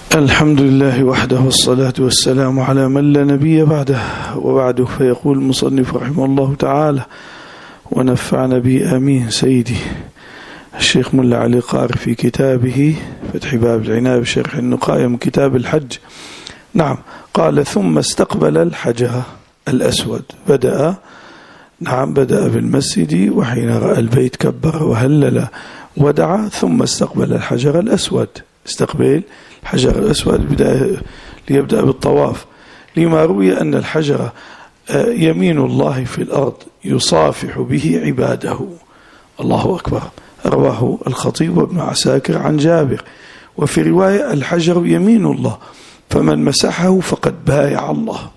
الحمد لله وحده والصلاة والسلام على من لا نبي بعده. وبعده فيقول المصنف رحمه الله تعالى ونفعنا به آمين سيدي الشيخ ملا علي قاري في كتابه فتح باب العناية بشرح النقاية من كتاب الحج. نعم، قال ثم استقبل الحجر الأسود. بدأ بالمسجد وحين رأى البيت كبر وهلل ودعا ثم استقبل الحجر الأسود. استقبل الحجر الأسود ليبدأ بالطواف، لما روي أن الحجر يمين الله في الأرض يصافح به عباده. الله أكبر. رواه الخطيب وابن عساكر عن جابر. وفي رواية الحجر يمين الله فمن مسحه فقد بايع الله.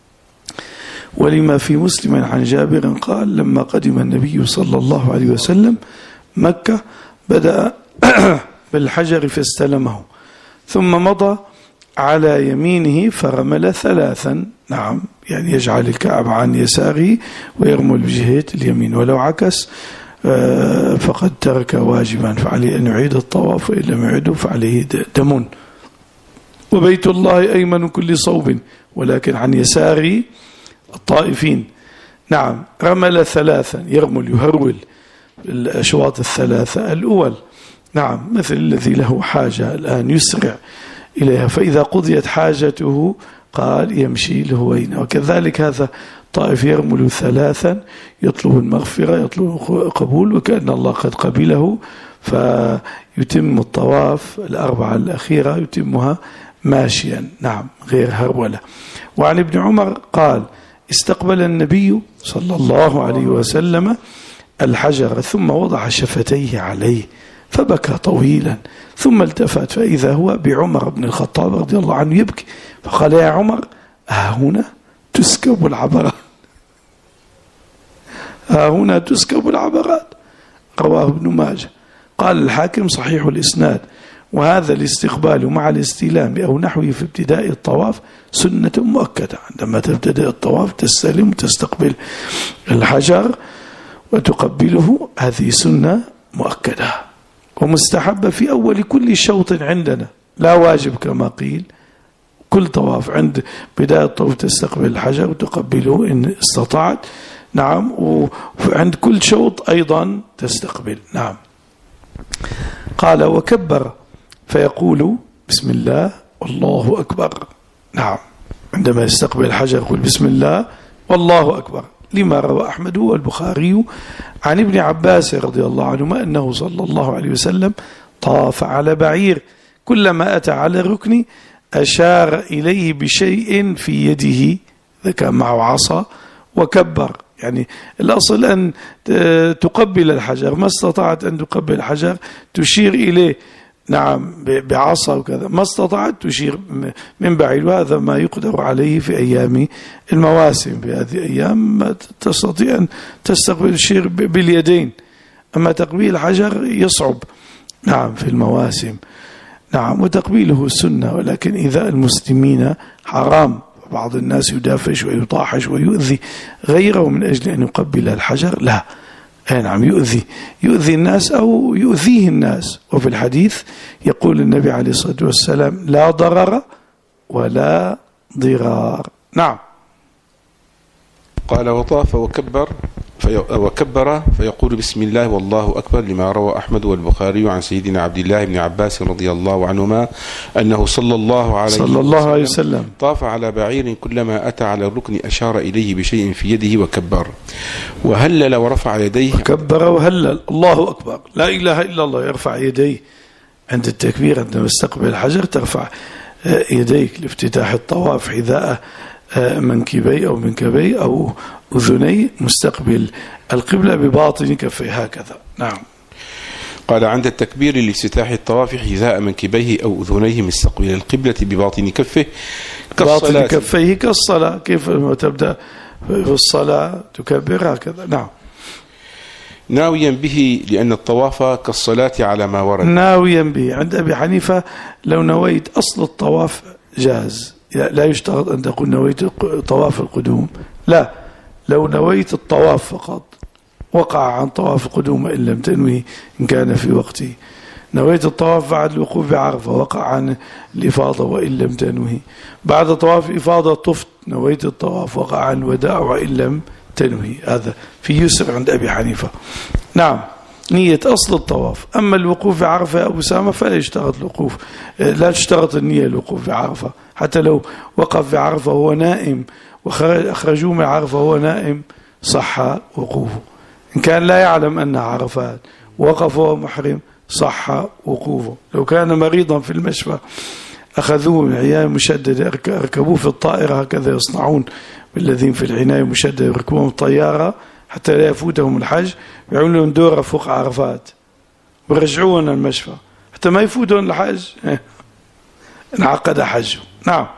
ولما في مسلم عن جابر قال لما قدم النبي صلى الله عليه وسلم مكة بدأ بالحجر فاستلمه ثم مضى على يمينه فرمل ثلاثا. نعم، يعني يجعل الكعب عن يساره ويرمل بجهة اليمين، ولو عكس فقد ترك واجبا فعليه أن يعيد الطواف، وإن لم يعده فعليه دم. وبيت الله أيمن كل صوب ولكن عن يسار الطائفين. نعم، رمل ثلاثا، يرمل يهرول الأشواط الثلاثة الأول. نعم، مثل الذي له حاجة الآن يسرع إليها، فإذا قضيت حاجته قال يمشي لهوين. وكذلك هذا طائف يرمل ثلاثا يطلب المغفرة يطلب قبول، وكأن الله قد قبله فيتم الطواف الأربعة الأخيرة يتمها ماشيا. نعم، غير هرولة. وعن ابن عمر قال استقبل النبي صلى الله عليه وسلم الحجر ثم وضع شفتيه عليه فبكى طويلا ثم التفت فإذا هو بعمر بن الخطاب رضي الله عنه يبكي، فقال يا عمر هنا تسكب العبرات، هنا تسكب العبرات. رواه ابن ماجه. قال الحاكم صحيح الإسناد. وهذا الاستقبال مع الاستلام أو نحوه في ابتداء الطواف سنة مؤكدة. عندما تبتدأ الطواف تستلم وتستقبل الحجر وتقبله، هذه سنة مؤكدة ومستحبة في أول كل شوط عندنا، لا واجب كما قيل. كل طواف عند بداية الطواف تستقبل الحجر وتقبله إن استطعت. نعم، وعند كل شوط أيضا تستقبل. نعم. قال وكبر فيقول بسم الله والله أكبر. نعم، عندما يستقبل الحجر يقول بسم الله والله أكبر، لما روى أحمد والبخاري عن ابن عباس رضي الله عنهما أنه صلى الله عليه وسلم طاف على بعير كلما أتى على الركن أشار إليه بشيء في يده، إذا كان معه عصا، وكبر. يعني الأصل أن تقبل الحجر، ما استطعت أن تقبل الحجر تشير إليه. نعم، بعصا وكذا، ما استطعت تشير من بعيد. وهذا ما يقدر عليه في أيام المواسم. في هذه الأيام ما تستطيع أن تستقبل الشير باليدين، أما تقبيل الحجر يصعب. نعم، في المواسم. نعم، وتقبيله سنة، ولكن إذا المسلمين حرام. بعض الناس يدافش ويطاحش ويؤذي غيره من أجل أن يقبل الحجر، لا. نعم، يؤذي الناس أو يؤذيه الناس. وفي الحديث يقول النبي عليه الصلاة والسلام لا ضرر ولا ضرار. نعم. قال وطاف وكبر فيقول بسم الله والله أكبر، لما روى أحمد والبخاري عن سيدنا عبد الله بن عباس رضي الله عنهما أنه صلى الله عليه وسلم طاف على بعير كلما أتى على الركن أشار إليه بشيء في يده وكبر وهلل ورفع يديه. كبر وهلل، الله أكبر، لا إله إلا الله. يرفع يديه عند التكبير، عندما يستقبل الحجر ترفع يديك لافتتاح الطواف حذاء منكبي أو منكبي أو أذني مستقبل القبلة بباطن كفيه هكذا. نعم. قال عند التكبير لافتتاح الطواف حذاء منكبيه أو أذنيه مستقبل القبلة بباطن كفه باطن كفيه كالصلاة. كيف تبدأ في الصلاة تكبر هكذا. نعم. ناويا به لأن الطواف كالصلاة على ما ورد. ناويا به عند أبي حنيفة لو نويت أصل الطواف جاز، لا يشترط أن تقول نويت طواف القدوم، لا، لو نويت الطواف فقط وقع عن طواف القدوم إن لم تنوي إن كان في وقته. نويت الطواف بعد الوقوف بعرفة، وقع عن الإفاضة وإن لم تنوي. بعد طواف إفاضة طفت، نويت الطواف، وقع عن الوداع وإن لم تنوي. هذا في يسر عند أبي حنيفة. نعم، نية أصل الطواف. أما الوقوف بعرفة يا أبو سامة فلا يشترط الوقوف، لا تشترط النية الوقوف بعرفة، حتى لو وقف بعرفة وهو نائم وأخرجوه من عرفة وهو نائم صح وقوفه. إن كان لا يعلم أنها عرفات وقف وهو محرم صح وقوفه. لو كان مريضا في المشفى أخذوه من عناية مشددة، ركبوه في الطائرة، هكذا يصنعون بالذين في العناية المشددة، يركبوهم الطيارة حتى لا يفوتهم الحج، يعملون لهم دورة فوق عرفات ويرجعوهم المشفى حتى ما يفوتهم الحج، انعقد حجه. نعم.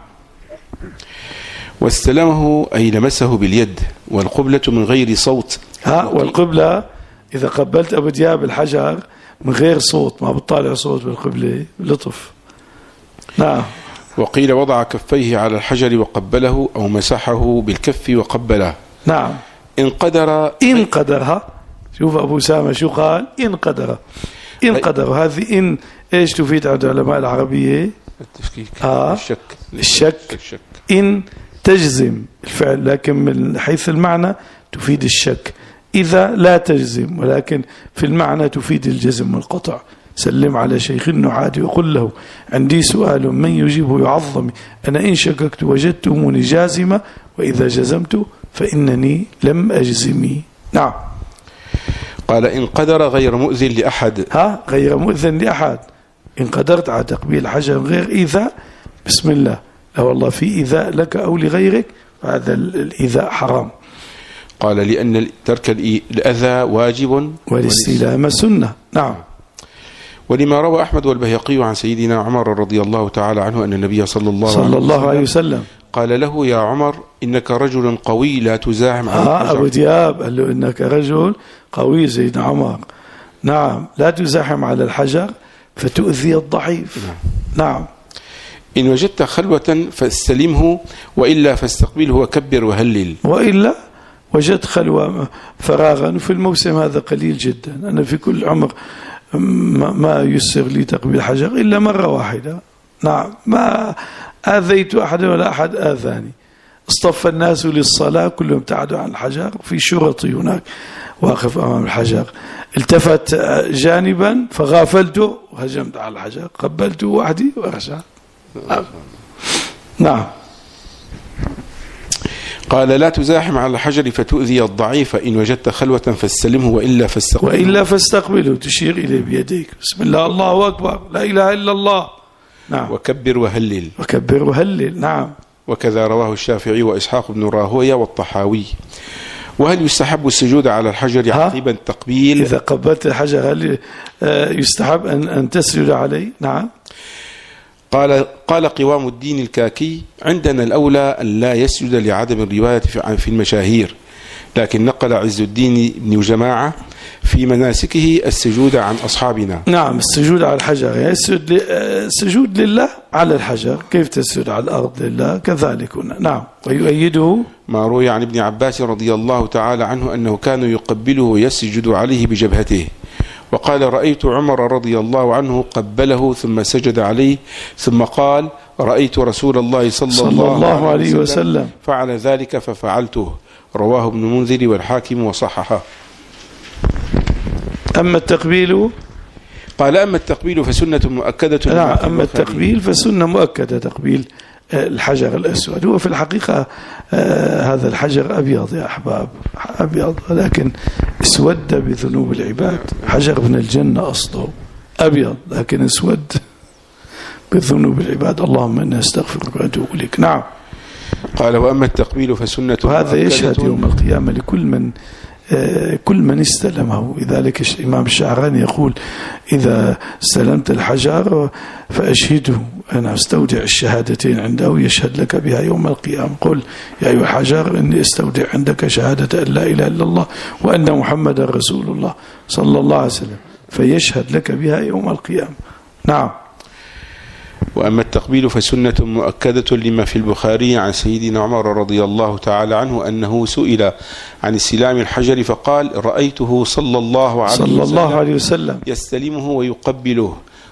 واستلمه أي لمسه باليد، والقبلة من غير صوت. والقبلة إذا قبلت أبو دياب الحجر من غير صوت، ما بتطالع صوت بالقبلة، لطف. نعم. وقيل وضع كفيه على الحجر وقبله، أو مسحه بالكف وقبله. نعم. إن قدرها. شوف أبو سامة شو قال؟ إن قدر. هذه إن إيش تفيد عند علماء العربية؟ التشكيك. الشك. إن تجزم الفعل، لكن من حيث المعنى تفيد الشك. إذا لا تجزم، ولكن في المعنى تفيد الجزم والقطع. سلم على شيخ النعادي وقل له عندي سؤال من يجيبه يعظم، أنا إن شككت وجدتموني جازمة، وإذا جزمت فإنني لم أجزمي. نعم. قال إن قدر غير مؤذن لأحد. غير مؤذن لأحد. إن قدرت على تقبيل حجر غير إيذاء، بسم الله، لا والله في إيذاء لك أو لغيرك، فهذا الإيذاء حرام. قال لأن ترك الأذى واجب والاستلام سنة. نعم. ولما روى أحمد والبيهقي عن سيدنا عمر رضي الله تعالى عنه أن النبي صلى الله عليه وسلم قال له يا عمر إنك رجل قوي لا تزاحم على الحجر. أبو دياب قال له إنك رجل قوي سيدنا عمر، نعم، لا تزاحم على الحجر فتؤذي الضعيف. نعم. إن وجدت خلوة فاستلمه، وإلا فاستقبله وكبر وهلل. وإلا وجدت خلوة فراغا، وفي الموسم هذا قليل جدا، أنا في كل عمر ما يسر لي تقبيل حجر إلا مرة واحدة. نعم، ما آذيت أحدا ولا أحد آذاني. اصطف الناس للصلاة كلهم ابتعدوا عن الحجر، في شرطي هناك واقف أمام الحجر، التفت جانبا فغافلته وهجمت على الحجر، قبلته وحدي ورجعت. نعم. قال لا تزاحم على الحجر فتؤذي الضعيف، إن وجدت خلوة فاستلمه، وإلا فاستقبله تشير إليه بيديك، بسم الله الله أكبر لا إله إلا الله. نعم. وكبر وهلل. نعم. وكذا رواه الشافعي وإسحاق بن راهويه والطحاوي. وهل يستحب السجود على الحجر عقب التقبيل؟ إذا قبلت الحجر هل يستحب أن تسجد عليه؟ نعم. قال قوام الدين الكاكي عندنا الأولى أن لا يسجد لعدم الرواية في المشاهير، لكن نقل عز الدين بن جماعة في مناسكه السجود عن أصحابنا. نعم، السجود على الحجر، يعني السجود لله على الحجر، كيف تسجد على الأرض لله كذلك. نعم. ويؤيده ما روي عن ابن عباس رضي الله تعالى عنه أنه كان يقبله ويسجد عليه بجبهته، وقال رأيت عمر رضي الله عنه قبله ثم سجد عليه، ثم قال رأيت رسول الله صلى الله عليه وسلم فعل ذلك ففعلته. رواه ابن منذر والحاكم وصححه. أما التقبيل، قال أما التقبيل فسنة مؤكدة. نعم، أما التقبيل فسنة مؤكدة، تقبيل الحجر الأسود. هو في الحقيقة هذا الحجر أبيض يا أحباب، أبيض، لكن اسود بذنوب العباد. حجر من الجنة أصله أبيض، لكن اسود بذنوب العباد. اللهم إنا نستغفرك ونتوب إليك. نعم. قال وأما التقبيل فسنة وهذا يشهد يوم القيامة لكل من استلمه. لذلك الإمام الشعراني يقول إذا استلمت الحجر فأشهده، أنا استودع الشهادتين عنده يشهد لك بها يوم القيامة. قل يا أيها الحجر إني استودع عندك شهادة أن لا إله إلا الله وأن محمد رسول الله صلى الله عليه وسلم، فيشهد لك بها يوم القيامة. نعم. وأما التقبيل فسنة مؤكدة لما في البخاري عن سيدنا عمر رضي الله تعالى عنه أنه سئل عن استلام الحجر فقال رأيته صلى الله عليه وسلم يستلمه ويقبله،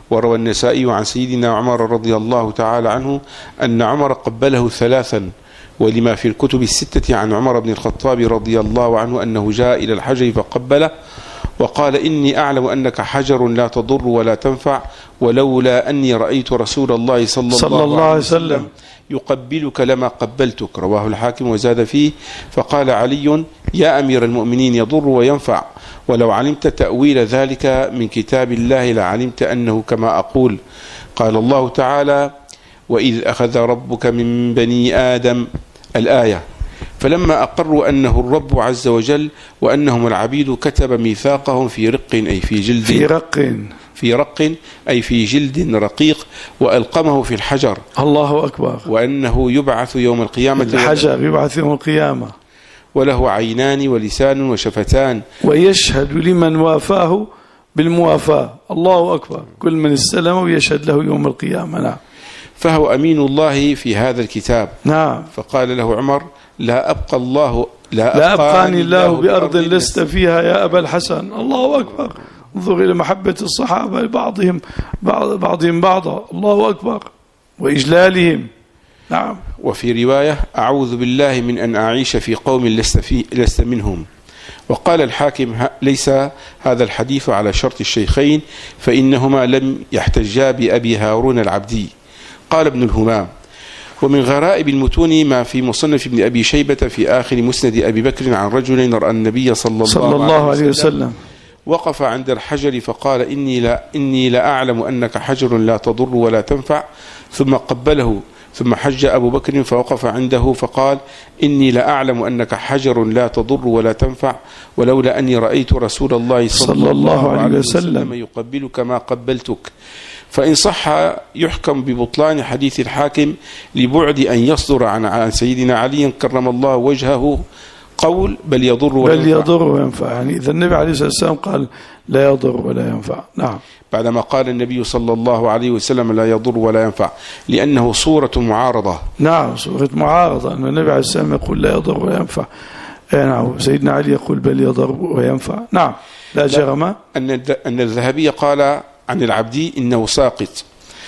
وروى النسائي عن سيدنا عمر رضي الله تعالى عنه أن عمر قبله 3. ولما في الكتب 6 عن عمر بن الخطاب رضي الله عنه أنه جاء إلى الحجر فقبله وقال: إني أعلم أنك حجر لا تضر ولا تنفع، ولولا أني رأيت رسول الله صلى الله عليه وسلم يقبلك لما قبلتك. رواه الحاكم وزاد فيه: فقال علي: يا أمير المؤمنين، يضر وينفع، ولو علمت تأويل ذلك من كتاب الله لعلمت أنه كما أقول. قال الله تعالى: وإذ أخذ ربك من بني آدم، الآية. فلما أقروا أنه الرب عز وجل وأنهم العبيد كتب ميثاقهم في رق أي في جلد، في رق أي في جلد رقيق، وألقمه في الحجر. الله أكبر. وأنه يبعث يوم القيامة، الحجر يبعث يوم القيامة، وله عينان ولسان وشفتان، ويشهد لمن وافاه بالموافاة. الله أكبر. كل من استلم ويشهد له يوم القيامة. نعم. فهو أمين الله في هذا الكتاب. نعم. فقال له عمر: لا أبقاني الله بأرض لست فيها يا أبا الحسن. الله أكبر. انظر إلى محبة الصحابة بعضهم بعضا. الله أكبر. وإجلالهم. نعم. وفي رواية: أعوذ بالله من أن أعيش في قوم لست منهم. وقال الحاكم: ليس هذا الحديث على شرط الشيخين، فإنهما لم يحتجا بأبي هارون العبدي. قال ابن الهمام: ومن غرائب المتون ما في مصنف ابن أبي شيبة في آخر مسند أبي بكر عن رجل رأى النبي صلى الله عليه وسلم وقف عند الحجر فقال: إني لأعلم أنك حجر لا تضر ولا تنفع، ثم قبله. ثم حج أبو بكر فوقف عنده فقال: إني لأعلم أنك حجر لا تضر ولا تنفع، ولولا أني رأيت رسول الله صلى الله عليه وسلم يقبلك ما قبلتك. فإن صح يحكم ببطلان حديث الحاكم لبعد أن يصدر عن سيدنا علي كرم الله وجهه قول بل يضر وينفع. يعني إذا النبي عليه الصلاة والسلام قال لا يضر ولا ينفع. نعم. بعدما قال النبي صلى الله عليه وسلم لا يضر ولا ينفع، لأنه صورة معارضة. نعم، صورة معارضة، أن النبي عليه الصلاة والسلام يقول لا يضر ولا ينفع. نعم. سيدنا علي يقول بل يضر وينفع. نعم. لا جرم أن الذهبي قال عن العبدي إنه ساقط،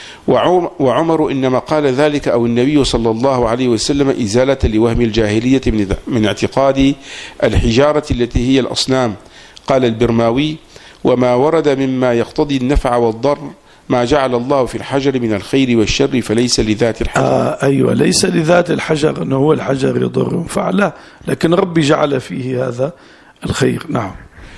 وعمر إنما قال ذلك أو النبي صلى الله عليه وسلم إزالة لوهم الجاهلية من اعتقاد الحجارة التي هي الأصنام. قال البرماوي: وما ورد مما يقتضي النفع والضر ما جعل الله في الحجر من الخير والشر فليس لذات الحجر. أيوة، ليس لذات الحجر أنه هو الحجر يضر وينفع، لا، لكن ربي جعل فيه هذا الخير. نعم.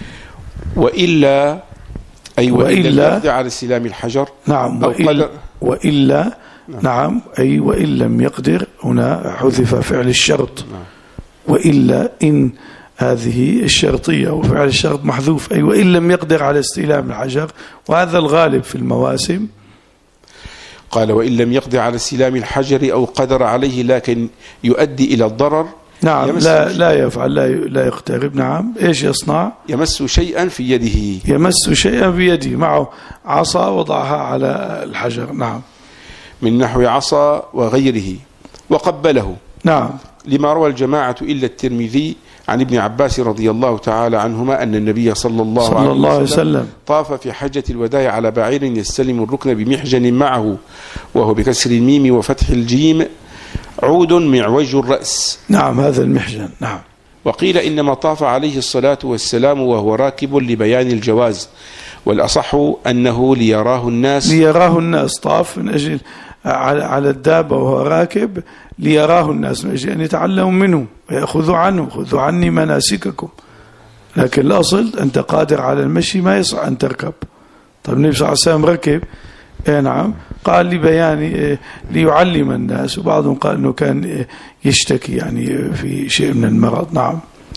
وإلا يقضي على استلام الحجر. نعم. وإلا نعم. أي وإن لم يقدر، هنا حذف فعل الشرط. وإلا إن هذه الشرطية وفعل الشرط محذوف. أي وإن لم يقدر على استلام الحجر، وهذا الغالب في المواسم. قال: وإن لم يقدر على استلام الحجر أو قدر عليه لكن يؤدي إلى الضرر. نعم. لا يفعل، لا يقترب. نعم. إيش يصنع؟ يمس شيئا في يده. يمس شيئا في يده، معه عصا وضعها على الحجر. نعم. من نحو عصا وغيره وقبله. نعم. لما روى الجماعة إلا الترمذي عن ابن عباس رضي الله تعالى عنهما أن النبي صلى الله عليه وسلم طاف في حجة الوداع على بعير يستلم الركن بمحجن معه، وهو بكسر الميم وفتح الجيم عود معوج الرأس. نعم، هذا المحجن. نعم. وقيل إنما طاف عليه الصلاة والسلام وهو راكب لبيان الجواز، والأصح أنه ليراه الناس. طاف من أجل على الدابة وهو راكب ليراه الناس، من أجل أن يتعلموا منه ويأخذوا عنه: خذوا عني مناسككم. لكن الأصل أنت قادر على المشي، ما يصح أن تركب. طيب النبي صلى الله عليه وسلم ركب. نعم. قال لبيان ليعلم الناس، وبعضهم قال أنه كان يشتكي يعني في شيء من المرض. نعم.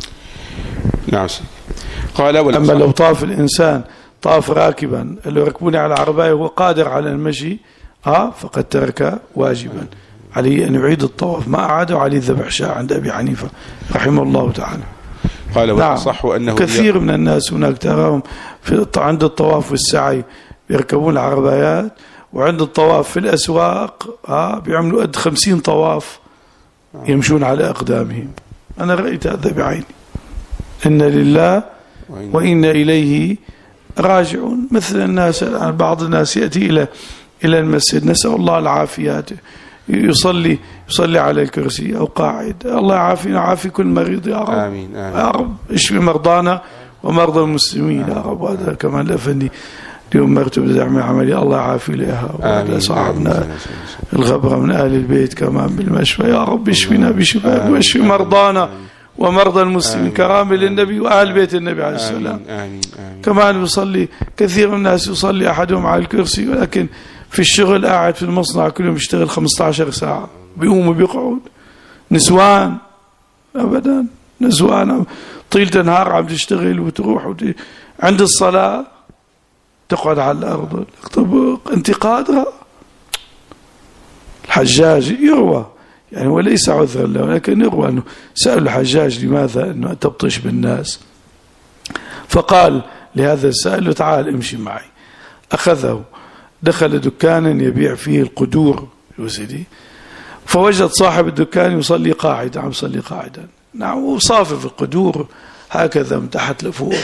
قال: أما لو طاف الإنسان طاف راكبا، لو ركبوني على عرباية وهو قادر على المشي فقد ترك واجبا، عليه أن يعيد الطواف. ما أعاده عليه الذبح شاء عند أبي حنيفة رحمه الله تعالى. قال: والصح أنه كثير من الناس هناك تراهم عند الطواف والسعي يركبون العربايات، وعند الطواف في الأسواق بيعملوا قد 50 طواف يمشون على أقدامهم. أنا رأيت هذا بعيني. إن لله وإنا إليه راجعون مثل الناس. بعض الناس يأتي إلى المسجد، نسأل الله العافية، يصلي على الكرسي أو قاعد. الله يعافينا وعافي كل مريض يا رب. آمين. يا رب اشفي مرضانا ومرضى المسلمين يا رب. هذا كمان الأفندي اليوم مرتبة دعم عملي، الله يعافي لها. وهذا صاحبنا الغبرة من أهل البيت كمان بالمشفى، يا رب اشفينا بشفاء واشفي مرضانا ومرضى المسلمين كرامة للنبي وأهل بيت النبي عليه السلام. كمان يصلي كثير من الناس، يصلي أحدهم على الكرسي، ولكن في الشغل قاعد في المصنع كل يوم يشتغل 15 ساعة، بيقوم وبيقعد. نسوان أبدا، نسوان طيلة نهار عم تشتغل وتروح عند الصلاة تقعد على الأرض. طب أنت قادرة؟ الحجاج يروى يعني وليس عذرا له، ولكن يروى أنه سأل الحجاج لماذا أنه تبطش بالناس، فقال لهذا السائل له تعال امشي معي. أخذه دخل دكانا يبيع فيه القدور يوسدي، فوجد صاحب الدكان يصلي قاعدا، عم يصلي قاعدا نعم، وصافف القدور هكذا من تحت لفوق.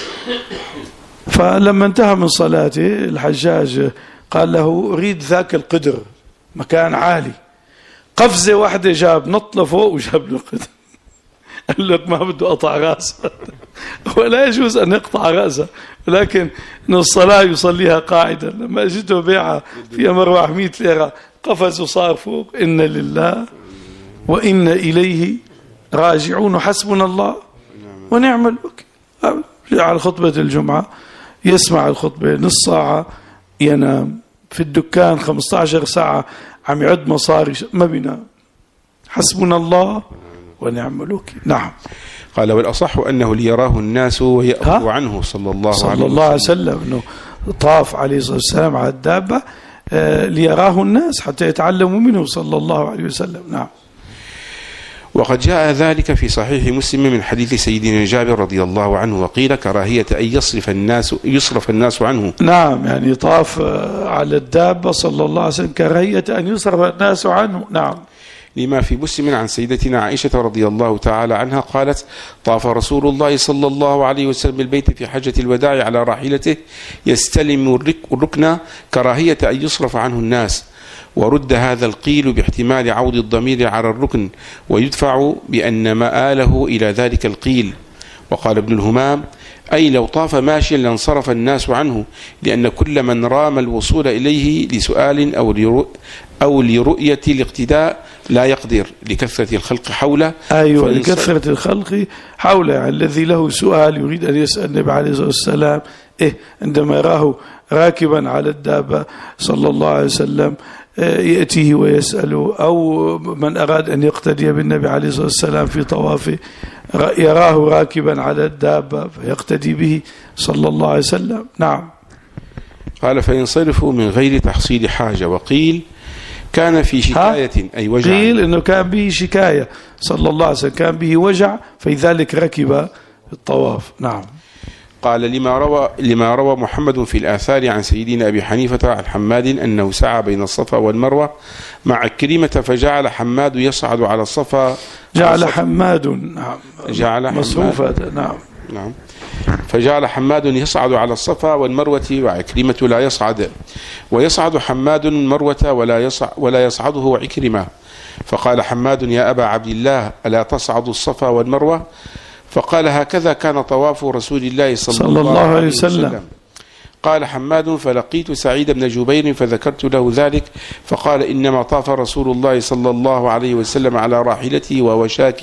فلما انتهى من صلاته الحجاج قال له أريد ذاك القدر، مكان عالي. قفزة واحدة جاب نط لفوق وجاب له القدر. قال لك ما بده قطع راسه ولا يجوز أن يقطع راسه، ولكن إن الصلاة يصليها قاعدا. لما أجده بيعة فيها مروح 100 ليرة قفز وصار فوق. إن لله وإن إليه راجعون حسبنا الله ونعم الوكيل. على خطبة الجمعة يسمع الخطبة نص ساعة ينام، في الدكان 15 ساعة عم يعد مصاري ما بينام. حسبنا الله ونعم الوكيل. نعم. قال والأصح أنه ليراه الناس ويأخذوا عنه صلى الله عليه وسلم، أنه طاف عليه الصلاة والسلام على الدابة ليراه الناس حتى يتعلموا منه صلى الله عليه وسلم. نعم. وقد جاء ذلك في صحيح مسلم من حديث سيدنا جابر رضي الله عنه، وقيل كراهية أن يصرف الناس عنه. نعم، يعني طاف على الدابة صلى الله عليه وسلم كراهية أن يصرف الناس عنه. نعم. لما في مسلم عن سيدتنا عائشة رضي الله تعالى عنها قالت طاف رسول الله صلى الله عليه وسلم البيت في حجة الوداع على راحلته يستلم الركن كراهية أن يصرف عنه الناس، ورد هذا القيل باحتمال عود الضمير على الركن ويدفع بأن مآله إلى ذلك القيل. وقال ابن الهمام أي لو طاف ماشيا لانصرف الناس عنه، لأن كل من رام الوصول إليه لسؤال أو لرؤية الاقتداء لا يقدر لكثرة الخلق حوله. أيوة، لكثرة الخلق حوله. يعني الذي له سؤال يريد أن يسأل النبي عليه الصلاة والسلام عندما يراه راكبا على الدابة صلى الله عليه وسلم يأتيه ويسأله، أو من أراد أن يقتدي بالنبي عليه الصلاة والسلام في طوافه يراه راكبا على الدابة فيقتدي به صلى الله عليه وسلم. نعم. قال فينصرف من غير تحصيل حاجة. وقيل كان في شكاية أي وجع. قيل أنه كان به شكاية صلى الله عليه وسلم، كان به وجع فلذلك ركب الطواف. نعم. قال لما روى محمد في الآثار عن سيدنا أبي حنيفة عن حماد أنه سعى بين الصفا والمروة مع كريمة فجعل حماد يصعد على الصفا. جعل حماد مصروفة. نعم. فجعل حماد يصعد على الصفا والمروة وعكرمة لا يصعد، ويصعد حماد المروة ولا يصعده عكرمة. فقال حماد يا أبا عبد الله ألا تصعد الصفا والمروة؟ فقال هكذا كان طواف رسول الله صلى الله عليه وسلم. قال حماد فلقيت سعيد بن جبير فذكرت له ذلك، فقال إنما طاف رسول الله صلى الله عليه وسلم على راحلته وهو شاك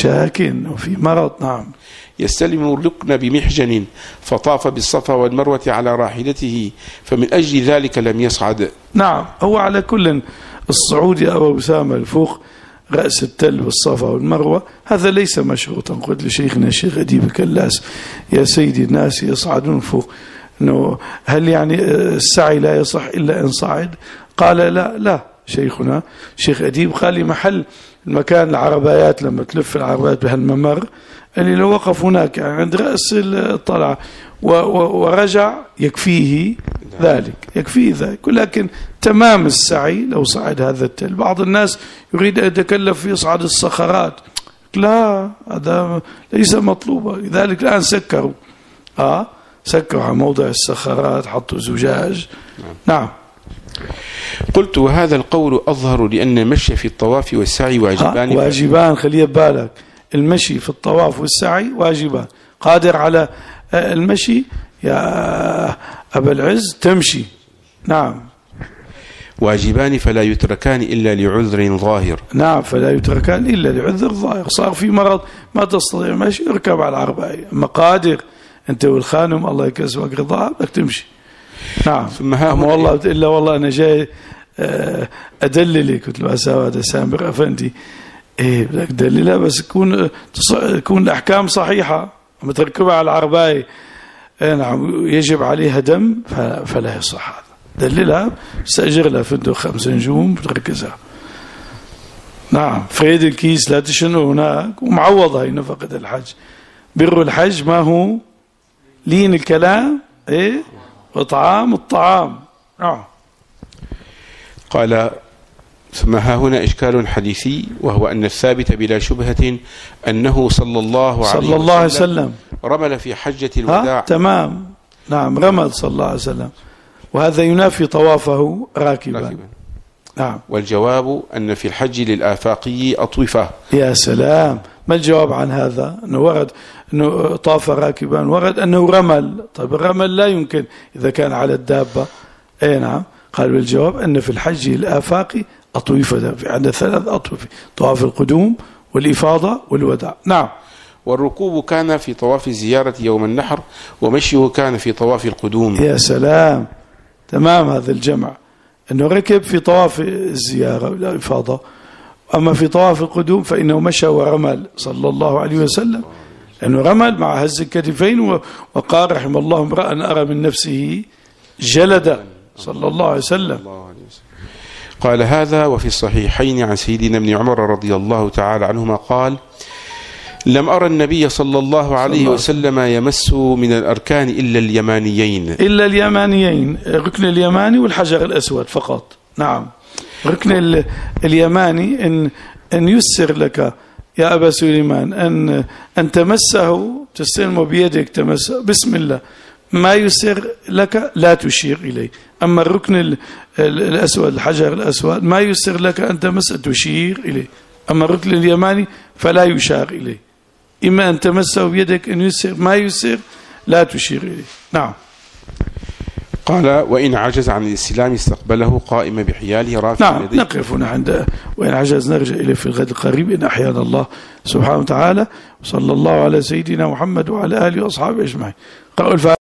وفي مرض. نعم. يستلم الركن بمحجن، فطاف بالصفا والمروة على راحلته، فمن أجل ذلك لم يصعد. نعم. هو على كل الصعود يا أبو أسامة الفوق رأس التل والصفا والمروة هذا ليس مشروطا. قلت لشيخنا الشيخ أديب كلاس يا سيدي الناس يصعدون فوق، إنه هل يعني السعي لا يصح إلا إن صعد؟ قال لا شيخنا شيخ أديب قال لي محل المكان العربايات لما تلف العربايات بهالممر اللي لو وقف هناك يعني عند رأس الطلعة ورجع يكفيه ذلك، ولكن تمام السعي لو صعد هذا التل. بعض الناس يريد أن يتكلف في يصعد الصخرات، لا هذا ليس مطلوبا، لذلك الآن سكروا سكروا على موضع الصخرات، حطوا زجاج. نعم. قلت وهذا القول أظهر لأن المشي في الطواف والسعي واجبان. واجبان، خليه ببالك، المشي في الطواف والسعي واجبان. قادر على المشي يا أبا العز تمشي. نعم. واجبان فلا يتركان إلا لعذر ظاهر. نعم، فلا يتركان إلا لعذر ظاهر. صار في مرض ما تستطيع المشي، اركب على العرباية. أما قادر أنت والخانم الله يكسبك رضاها بدك تمشي. نعم. أما والله إلا والله أنا جاي أدللك، قلت له هذا سامر أفندي، إيه بدك تدللها بس تكون الأحكام صحيحة. أما تركبها على العرباية نعم يجب عليها دم فلا يصح هذا. دللها، استأجر لها فندق 5 نجوم بتركزها. نعم. فريد الكيس لا تشنه هناك، ومعوضها هي نفقة الحج. بر الحج ما هو لين الكلام إيه وطعام الطعام. نعم. قال ثم ها هنا إشكال حديثي، وهو أن الثابت بلا شبهة أنه صلى الله عليه وسلم رمل في حجة الوداع. تمام. نعم، رمل صلى الله عليه وسلم، وهذا ينافي طوافه راكبا. نعم. والجواب أن في الحج للآفاقي أطوفة. يا سلام، ما الجواب عن هذا؟ أنه ورد أنه طاف راكبا، ورد أنه رمل. طيب الرمل لا يمكن إذا كان على الدابة. أي نعم. قال بالجواب أن في الحج الآفاقي أطوفة، في عندنا 3 أطوفة: طواف القدوم والإفاضة والوداع. نعم. والركوب كان في طواف الزيارة يوم النحر، ومشيه كان في طواف القدوم. يا سلام، تمام. هذا الجمع أنه ركب في طواف الزيارة والإفاضة، أما في طواف القدوم فإنه مشى ورمل صلى الله عليه وسلم، لأنه رمل مع هز الكتفين، وقال رحم الله امرأ أرى من نفسه جلدا صلى الله عليه وسلم. قال هذا وفي الصحيحين عن سيدنا ابن عمر رضي الله تعالى عنهما قال: لم أرى النبي صلى الله عليه وسلم يمس من الأركان إلا اليمانيين، الركن اليماني والحجر الأسود فقط. نعم. ركن اليماني أن يسر لك يا أبا سليمان أن تمسه، تستلمه بيدك، تمسه بسم الله. ما يسر لك لا تشير إليه. أما الركن الأسود، الحجر الأسود، ما يسر لك أن تمسه تشير إليه. أما الركن اليماني فلا يشار إليه، إما أن تمسه بيدك أن يسر، ما يسر لا تشير إليه. نعم. قال: وإن عجز عن الاستلام استقبله قائما بحياله رافعا. نعم. نقف هنا عند وإن عجز نرجع إليه في الغد القريب إن أحيانا الله سبحانه وتعالى. وصلى الله على سيدنا محمد وعلى آله وأصحابه أجمعين.